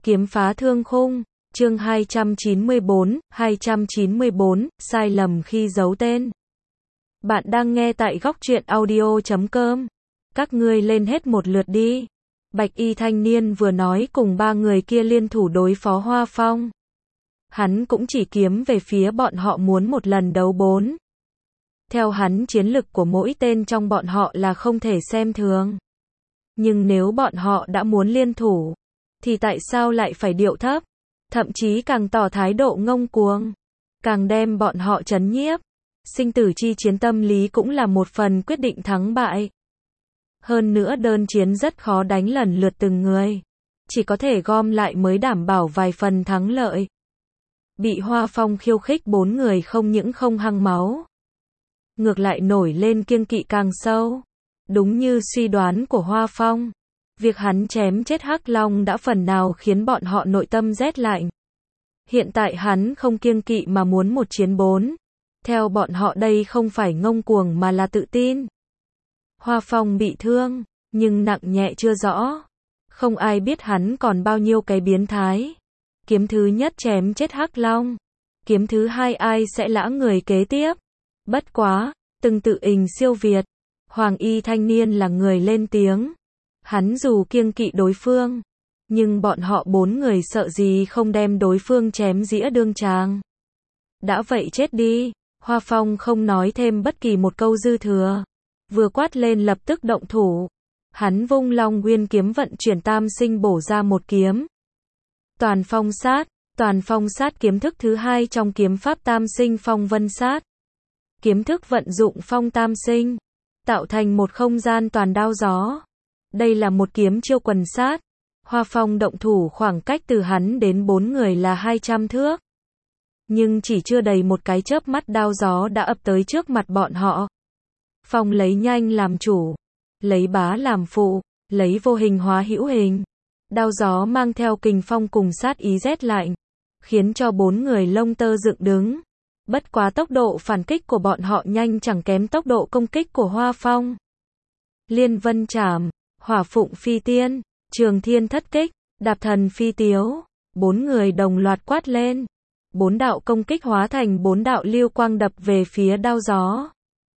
Kiếm phá thương khung, chương 294, sai lầm khi giấu tên. Bạn đang nghe tại góc truyện audio.com. Các ngươi lên hết một lượt đi. Bạch y thanh niên vừa nói cùng ba người kia liên thủ đối phó Hoa Phong. Hắn cũng chỉ kiếm về phía bọn họ muốn một lần đấu 4. Theo hắn chiến lực của mỗi tên trong bọn họ là không thể xem thường. Nhưng nếu bọn họ đã muốn liên thủ, thì tại sao lại phải điệu thấp? Thậm chí càng tỏ thái độ ngông cuồng, càng đem bọn họ trấn nhiếp. Sinh tử chi chiến tâm lý cũng là một phần quyết định thắng bại. Hơn nữa đơn chiến rất khó đánh lần lượt từng người. Chỉ có thể gom lại mới đảm bảo vài phần thắng lợi. Bị Hoa Phong khiêu khích 4 người không những không hăng máu, ngược lại nổi lên kiêng kỵ càng sâu. Đúng như suy đoán của Hoa Phong, việc hắn chém chết Hắc Long đã phần nào khiến bọn họ nội tâm rét lạnh. Hiện tại hắn không kiêng kỵ mà muốn một chiến 4. Theo bọn họ đây không phải ngông cuồng mà là tự tin. Hoa Phong bị thương, nhưng nặng nhẹ chưa rõ. Không ai biết hắn còn bao nhiêu cái biến thái. Kiếm thứ nhất chém chết Hắc Long. Kiếm thứ hai ai sẽ lã người kế tiếp. Bất quá, từng tự ình siêu việt. Hoàng y thanh niên là người lên tiếng. Hắn dù kiêng kỵ đối phương, nhưng bọn họ 4 người sợ gì không đem đối phương chém dĩa đương tràng. Đã vậy chết đi. Hoa Phong không nói thêm bất kỳ một câu dư thừa. Vừa quát lên lập tức động thủ. Hắn vung Long Nguyên kiếm vận chuyển tam sinh bổ ra một kiếm. Toàn phong sát kiếm thức thứ hai trong kiếm pháp tam sinh phong vân sát. Kiếm thức vận dụng phong tam sinh, tạo thành một không gian toàn đao gió. Đây là một kiếm chiêu quần sát. Hoa Phong động thủ khoảng cách từ hắn đến 4 người là 200 thước. Nhưng chỉ chưa đầy một cái chớp mắt đao gió đã ập tới trước mặt bọn họ. Phong lấy nhanh làm chủ, lấy bá làm phụ, lấy vô hình hóa hữu hình. Đao gió mang theo kình phong cùng sát ý rét lạnh, khiến cho 4 người lông tơ dựng đứng. Bất quá tốc độ phản kích của bọn họ nhanh chẳng kém tốc độ công kích của Hoa Phong. Liên vân trảm, hỏa phụng phi tiên, trường thiên thất kích, đạp thần phi tiếu. 4 người đồng loạt quát lên. 4 đạo công kích hóa thành 4 đạo lưu quang đập về phía đao gió.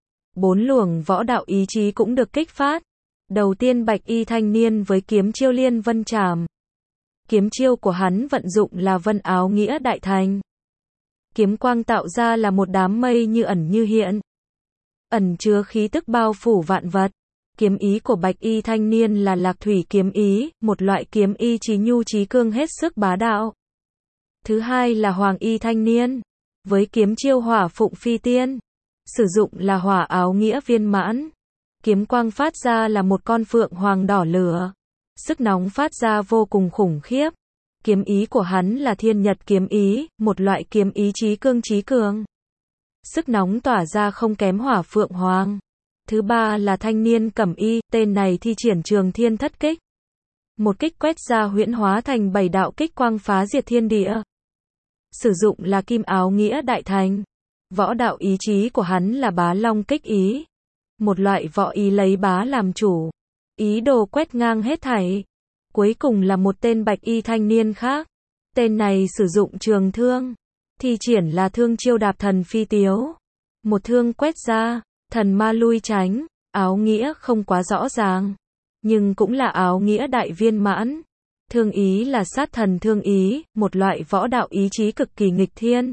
4 luồng võ đạo ý chí cũng được kích phát. Đầu tiên bạch y thanh niên với kiếm chiêu liên vân trảm. Kiếm chiêu của hắn vận dụng là vân áo nghĩa đại thành. Kiếm quang tạo ra là một đám mây như ẩn như hiện, ẩn chứa khí tức bao phủ vạn vật. Kiếm ý của bạch y thanh niên là lạc thủy kiếm ý, một loại kiếm ý trí nhu trí cương hết sức bá đạo. Thứ hai là hoàng y thanh niên, với kiếm chiêu hỏa phụng phi tiên, sử dụng là hỏa áo nghĩa viên mãn. Kiếm quang phát ra là một con phượng hoàng đỏ lửa, sức nóng phát ra vô cùng khủng khiếp. Kiếm ý của hắn là thiên nhật kiếm ý, một loại kiếm ý trí cương trí cường. Sức nóng tỏa ra không kém hỏa phượng hoàng. Thứ ba là thanh niên cẩm y, tên này thi triển trường thiên thất kích. Một kích quét ra huyễn hóa thành 7 đạo kích quang phá diệt thiên địa. Sử dụng là kim áo nghĩa đại thành. Võ đạo ý chí của hắn là bá long kích ý. Một loại võ ý lấy bá làm chủ. Ý đồ quét ngang hết thảy. Cuối cùng là một tên bạch y thanh niên khác. Tên này sử dụng trường thương. Thi triển là thương chiêu đạp thần phi tiếu. Một thương quét ra, thần ma lui tránh. Áo nghĩa không quá rõ ràng, nhưng cũng là áo nghĩa đại viên mãn. Thương ý là sát thần thương ý, một loại võ đạo ý chí cực kỳ nghịch thiên.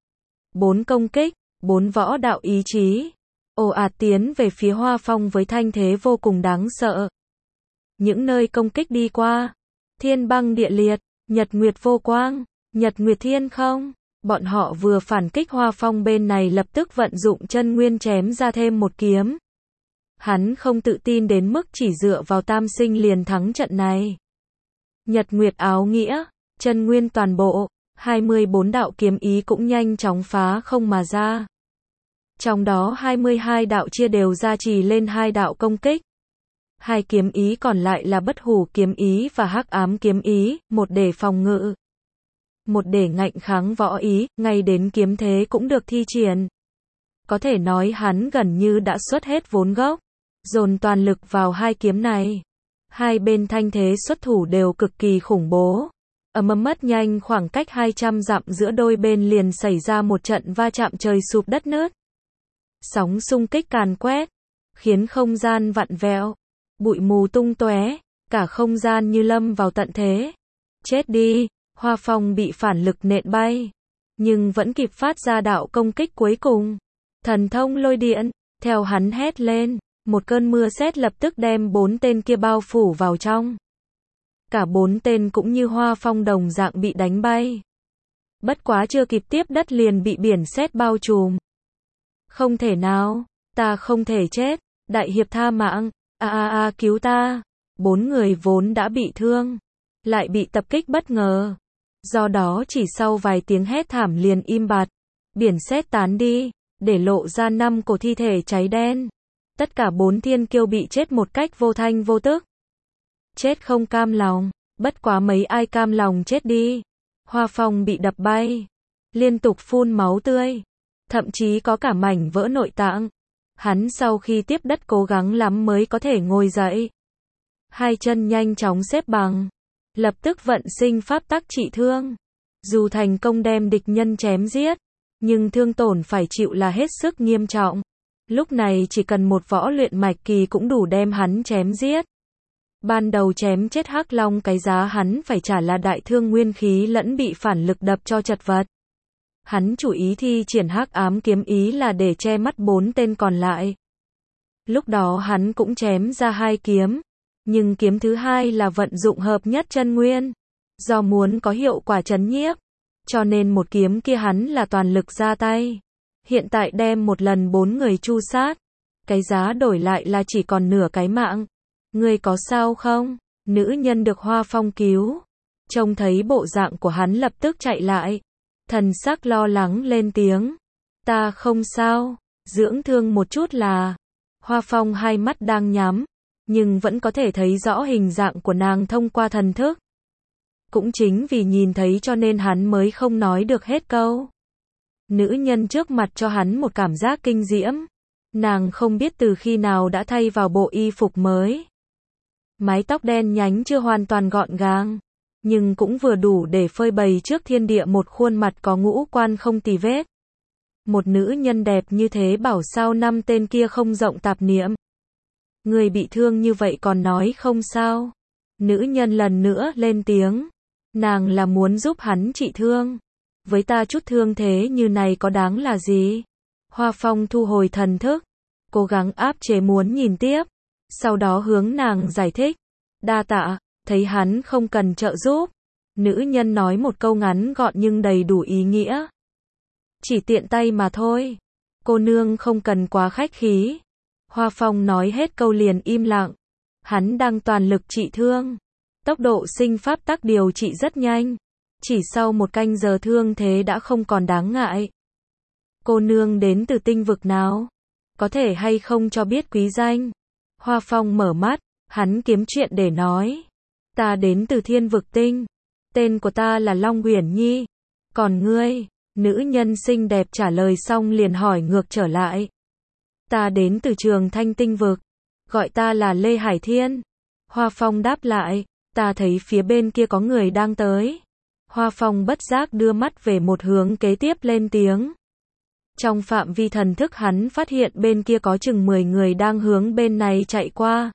4 công kích, 4 võ đạo ý chí ồ ạt tiến về phía Hoa Phong với thanh thế vô cùng đáng sợ. Những nơi công kích đi qua, thiên băng địa liệt, nhật nguyệt vô quang, nhật nguyệt thiên không. Bọn họ vừa phản kích Hoa Phong bên này lập tức vận dụng chân nguyên chém ra thêm một kiếm. Hắn không tự tin đến mức chỉ dựa vào tam sinh liền thắng trận này. Nhật nguyệt áo nghĩa, chân nguyên toàn bộ, 24 đạo kiếm ý cũng nhanh chóng phá không mà ra. Trong đó 22 đạo chia đều gia trì lên 2 đạo công kích. 2 kiếm ý còn lại là bất hủ kiếm ý và hắc ám kiếm ý, một để phòng ngự, một để ngạnh kháng võ ý, ngay đến kiếm thế cũng được thi triển. Có thể nói hắn gần như đã xuất hết vốn gốc, dồn toàn lực vào 2 kiếm này. Hai bên thanh thế xuất thủ đều cực kỳ khủng bố. Mất nhanh khoảng cách 200 dặm giữa đôi bên liền xảy ra một trận va chạm trời sụp đất nứt. Sóng xung kích càn quét, khiến không gian vặn vẹo, bụi mù tung tóe, cả không gian như lâm vào tận thế. Chết đi, Hoa Phong bị phản lực nện bay, nhưng vẫn kịp phát ra đạo công kích cuối cùng. Thần thông lôi điện, theo hắn hét lên, một cơn mưa sét lập tức đem 4 tên kia bao phủ vào trong. Cả 4 tên cũng như Hoa Phong đồng dạng bị đánh bay. Bất quá chưa kịp tiếp đất liền bị biển sét bao trùm. Không thể nào, ta không thể chết, đại hiệp tha mạng, cứu ta. 4 người vốn đã bị thương, lại bị tập kích bất ngờ. Do đó chỉ sau vài tiếng hét thảm liền im bặt, biển sét tán đi, để lộ ra 5 cổ thi thể cháy đen. Tất cả 4 thiên kiêu bị chết một cách vô thanh vô tức. Chết không cam lòng, bất quá mấy ai cam lòng chết đi. Hoa Phong bị đập bay, liên tục phun máu tươi, thậm chí có cả mảnh vỡ nội tạng. Hắn sau khi tiếp đất cố gắng lắm mới có thể ngồi dậy. Hai chân nhanh chóng xếp bằng, lập tức vận sinh pháp tắc trị thương. Dù thành công đem địch nhân chém giết, nhưng thương tổn phải chịu là hết sức nghiêm trọng. Lúc này chỉ cần một võ luyện mạch kỳ cũng đủ đem hắn chém giết. Ban đầu chém chết Hắc Long cái giá hắn phải trả là đại thương nguyên khí lẫn bị phản lực đập cho chật vật. Hắn chủ ý thi triển Hắc Ám kiếm ý là để che mắt 4 tên còn lại. Lúc đó hắn cũng chém ra 2 kiếm, nhưng kiếm thứ 2 là vận dụng hợp nhất chân nguyên. Do muốn có hiệu quả trấn nhiếp, cho nên một kiếm kia hắn là toàn lực ra tay. Hiện tại đem một lần 4 người tru sát, cái giá đổi lại là chỉ còn nửa cái mạng. Ngươi có sao không? Nữ nhân được Hoa Phong cứu, trông thấy bộ dạng của hắn lập tức chạy lại, thần sắc lo lắng lên tiếng. Ta không sao, dưỡng thương một chút là. Hoa Phong hai mắt đang nhắm, nhưng vẫn có thể thấy rõ hình dạng của nàng thông qua thần thức. Cũng chính vì nhìn thấy cho nên hắn mới không nói được hết câu. Nữ nhân trước mặt cho hắn một cảm giác kinh diễm. Nàng không biết từ khi nào đã thay vào bộ y phục mới. Mái tóc đen nhánh chưa hoàn toàn gọn gàng, nhưng cũng vừa đủ để phơi bày trước thiên địa một khuôn mặt có ngũ quan không tì vết. Một nữ nhân đẹp như thế bảo sao 5 tên kia không rộng tạp niệm. Người bị thương như vậy còn nói không sao. Nữ nhân lần nữa lên tiếng. Nàng là muốn giúp hắn trị thương. Với ta chút thương thế như này có đáng là gì? Hoa Phong thu hồi thần thức, cố gắng áp chế muốn nhìn tiếp. Sau đó hướng nàng giải thích. Đa tạ, thấy hắn không cần trợ giúp. Nữ nhân nói một câu ngắn gọn nhưng đầy đủ ý nghĩa. Chỉ tiện tay mà thôi. Cô nương không cần quá khách khí. Hoa Phong nói hết câu liền im lặng. Hắn đang toàn lực trị thương. Tốc độ sinh pháp tắc điều trị rất nhanh. Chỉ sau 1 canh giờ thương thế đã không còn đáng ngại. Cô nương đến từ tinh vực nào? Có thể hay không cho biết quý danh? Hoa Phong mở mắt, hắn kiếm chuyện để nói. Ta đến từ thiên vực tinh. Tên của ta là Long Uyển Nhi. Còn ngươi? Nữ nhân xinh đẹp trả lời xong liền hỏi ngược trở lại. Ta đến từ Trường Thanh tinh vực. Gọi ta là Lê Hải Thiên. Hoa Phong đáp lại. Ta thấy phía bên kia có người đang tới. Hoa Phong bất giác đưa mắt về một hướng kế tiếp lên tiếng. Trong phạm vi thần thức hắn phát hiện bên kia có chừng 10 người đang hướng bên này chạy qua.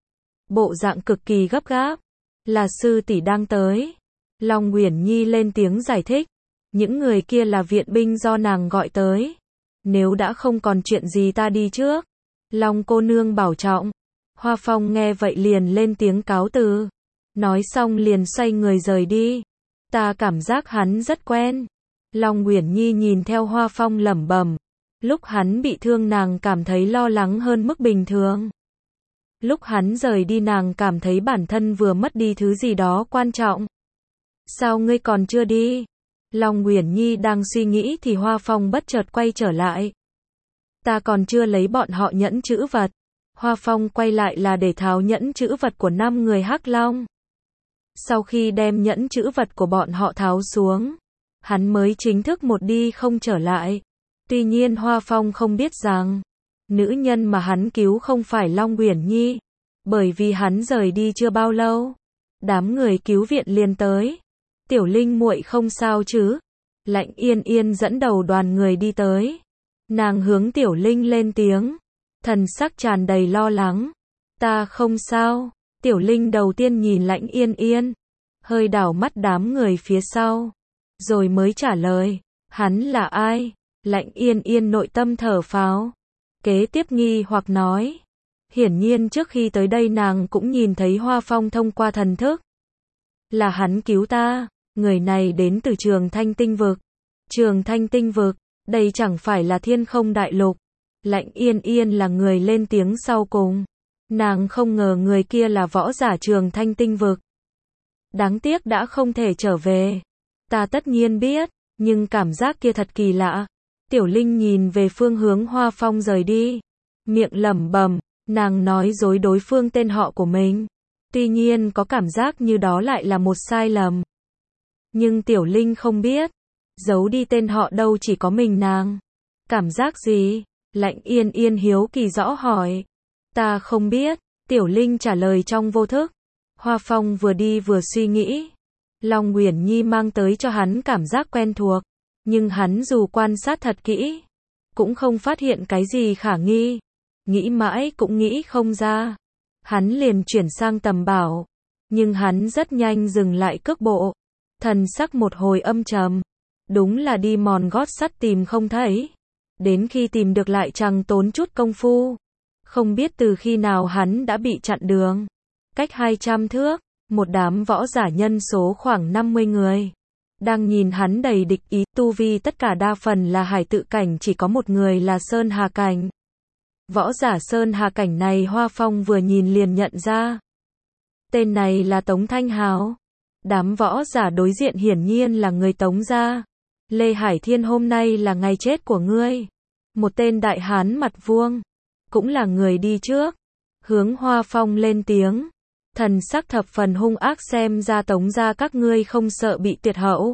Bộ dạng cực kỳ gấp gáp. Là sư tỷ đang tới. Long Uyển Nhi lên tiếng giải thích. Những người kia là viện binh do nàng gọi tới. Nếu đã không còn chuyện gì ta đi trước. Long cô nương bảo trọng. Hoa Phong nghe vậy liền lên tiếng cáo từ. Nói xong liền xoay người rời đi. Ta cảm giác hắn rất quen. Long Uyển Nhi nhìn theo Hoa Phong lẩm bẩm. Lúc hắn bị thương nàng cảm thấy lo lắng hơn mức bình thường. Lúc hắn rời đi nàng cảm thấy bản thân vừa mất đi thứ gì đó quan trọng. Sao ngươi còn chưa đi? Long Uyển Nhi đang suy nghĩ thì Hoa Phong bất chợt quay trở lại. Ta còn chưa lấy bọn họ nhẫn chữ vật. Hoa Phong quay lại là để tháo nhẫn chữ vật của 5 người Hắc Long. Sau khi đem nhẫn chữ vật của bọn họ tháo xuống, hắn mới chính thức một đi không trở lại. Tuy nhiên Hoa Phong không biết rằng, nữ nhân mà hắn cứu không phải Long Uyển Nhi, bởi vì hắn rời đi chưa bao lâu, đám người cứu viện liền tới. Tiểu Linh muội không sao chứ? Lạnh Yên Yên dẫn đầu đoàn người đi tới. Nàng hướng Tiểu Linh lên tiếng, thần sắc tràn đầy lo lắng. Ta không sao. Tiểu Linh đầu tiên nhìn Lãnh Yên Yên, hơi đảo mắt đám người phía sau, rồi mới trả lời, hắn là ai? Lãnh Yên Yên nội tâm thở phào, kế tiếp nghi hoặc nói, hiển nhiên trước khi tới đây nàng cũng nhìn thấy Hoa Phong thông qua thần thức. Là hắn cứu ta, người này đến từ Trường Thanh Tinh Vực. Trường Thanh Tinh Vực, đây chẳng phải là Thiên Không Đại Lục. Lãnh Yên Yên là người lên tiếng sau cùng. Nàng không ngờ người kia là võ giả Trường Thanh Tinh Vực. Đáng tiếc đã không thể trở về. Ta tất nhiên biết, nhưng cảm giác kia thật kỳ lạ. Tiểu Linh nhìn về phương hướng Hoa Phong rời đi, miệng lẩm bẩm, nàng nói dối đối phương tên họ của mình. Tuy nhiên có cảm giác như đó lại là một sai lầm. Nhưng Tiểu Linh không biết, giấu đi tên họ đâu chỉ có mình nàng. Cảm giác gì? Lãnh Yên Yên hiếu kỳ rõ hỏi. Ta không biết, Tiểu Linh trả lời trong vô thức. Hoa Phong vừa đi vừa suy nghĩ. Long Uyển Nhi mang tới cho hắn cảm giác quen thuộc, nhưng hắn dù quan sát thật kỹ, cũng không phát hiện cái gì khả nghi. Nghĩ mãi cũng nghĩ không ra. Hắn liền chuyển sang Tầm Bảo, nhưng hắn rất nhanh dừng lại cước bộ, thần sắc một hồi âm trầm. Đúng là đi mòn gót sắt tìm không thấy, đến khi tìm được lại chẳng tốn chút công phu. Không biết từ khi nào hắn đã bị chặn đường. Cách 200 thước, một đám võ giả nhân số khoảng 50 người đang nhìn hắn đầy địch ý, tu vi tất cả đa phần là hải tự cảnh, chỉ có một người là Sơn Hà cảnh. Võ giả Sơn Hà cảnh này Hoa Phong vừa nhìn liền nhận ra. Tên này là Tống Thanh Hào. Đám võ giả đối diện hiển nhiên là người Tống gia. Lê Hải Thiên, hôm nay là ngày chết của ngươi. Một tên đại hán mặt vuông, cũng là người đi trước, hướng Hoa Phong lên tiếng, thần sắc thập phần hung ác, xem ra Tống gia các ngươi không sợ bị tuyệt hậu.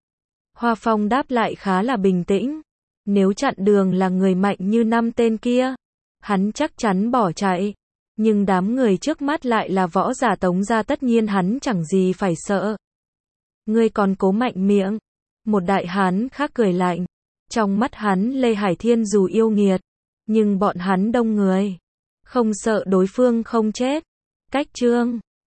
Hoa Phong đáp lại khá là bình tĩnh, nếu chặn đường là người mạnh như 5 tên kia, hắn chắc chắn bỏ chạy, nhưng đám người trước mắt lại là võ giả Tống gia, tất nhiên hắn chẳng gì phải sợ. Ngươi còn cố mạnh miệng. Một đại hán khác cười lạnh. Trong mắt hắn Lê Hải Thiên dù yêu nghiệt, nhưng bọn hắn đông người, không sợ đối phương không chết. Cách chương